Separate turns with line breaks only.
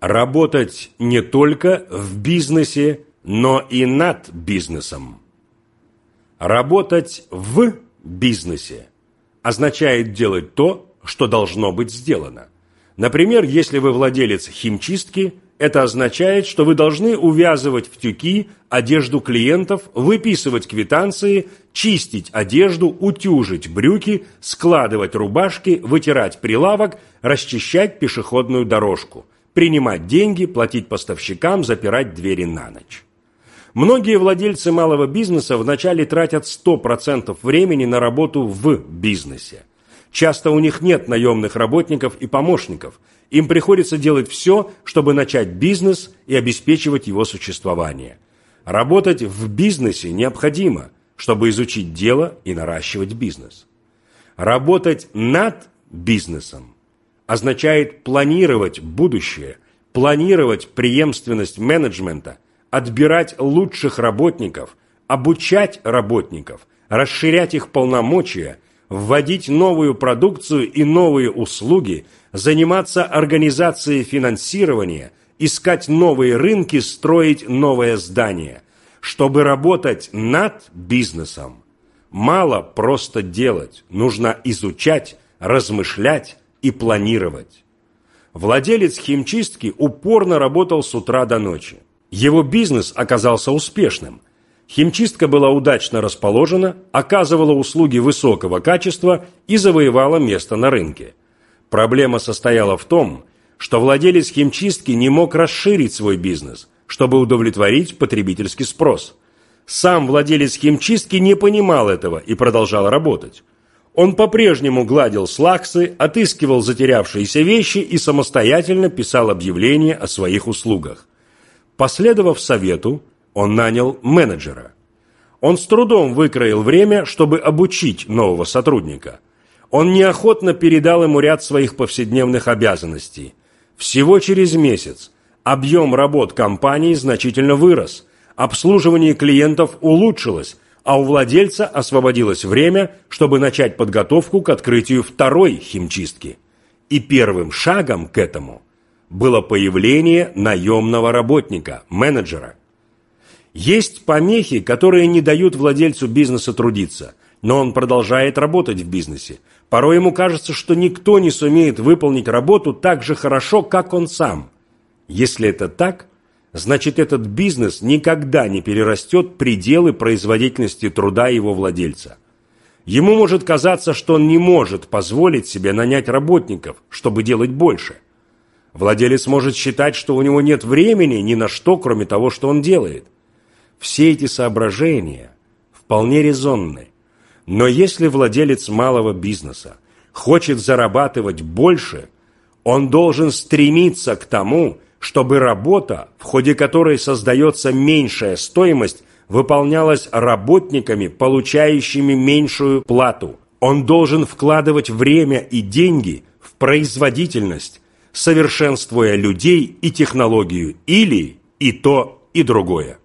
Работать не только в бизнесе, но и над бизнесом. Работать в бизнесе означает делать то, что должно быть сделано. Например, если вы владелец химчистки, это означает, что вы должны увязывать в тюки одежду клиентов, выписывать квитанции, чистить одежду, утюжить брюки, складывать рубашки, вытирать прилавок, расчищать пешеходную дорожку, принимать деньги, платить поставщикам, запирать двери на ночь. Многие владельцы малого бизнеса вначале тратят 100% времени на работу в бизнесе. Часто у них нет наемных работников и помощников. Им приходится делать все, чтобы начать бизнес и обеспечивать его существование. Работать в бизнесе необходимо, чтобы изучить дело и наращивать бизнес. Работать над бизнесом означает планировать будущее, планировать преемственность менеджмента, отбирать лучших работников, обучать работников, расширять их полномочия, вводить новую продукцию и новые услуги, заниматься организацией финансирования, искать новые рынки, строить новое здание. Чтобы работать над бизнесом, мало просто делать, нужно изучать, размышлять и планировать. Владелец химчистки упорно работал с утра до ночи. Его бизнес оказался успешным. Химчистка была удачно расположена, оказывала услуги высокого качества и завоевала место на рынке. Проблема состояла в том, что владелец химчистки не мог расширить свой бизнес, чтобы удовлетворить потребительский спрос. Сам владелец химчистки не понимал этого и продолжал работать. Он по-прежнему гладил слаксы, отыскивал затерявшиеся вещи и самостоятельно писал объявления о своих услугах. Последовав совету, он нанял менеджера. Он с трудом выкроил время, чтобы обучить нового сотрудника. Он неохотно передал ему ряд своих повседневных обязанностей. Всего через месяц объем работ компании значительно вырос, обслуживание клиентов улучшилось, а у владельца освободилось время, чтобы начать подготовку к открытию второй химчистки. И первым шагом к этому было появление наемного работника, менеджера. Есть помехи, которые не дают владельцу бизнеса трудиться, но он продолжает работать в бизнесе. Порой ему кажется, что никто не сумеет выполнить работу так же хорошо, как он сам. Если это так, значит, этот бизнес никогда не перерастет пределы производительности труда его владельца. Ему может казаться, что он не может позволить себе нанять работников, чтобы делать больше. Владелец может считать, что у него нет времени ни на что, кроме того, что он делает. Все эти соображения вполне резонны. Но если владелец малого бизнеса хочет зарабатывать больше, он должен стремиться к тому, чтобы работа, в ходе которой создается меньшая стоимость, выполнялась работниками, получающими меньшую плату. Он должен вкладывать время и деньги в производительность, совершенствуя людей и технологию, или и то, и другое.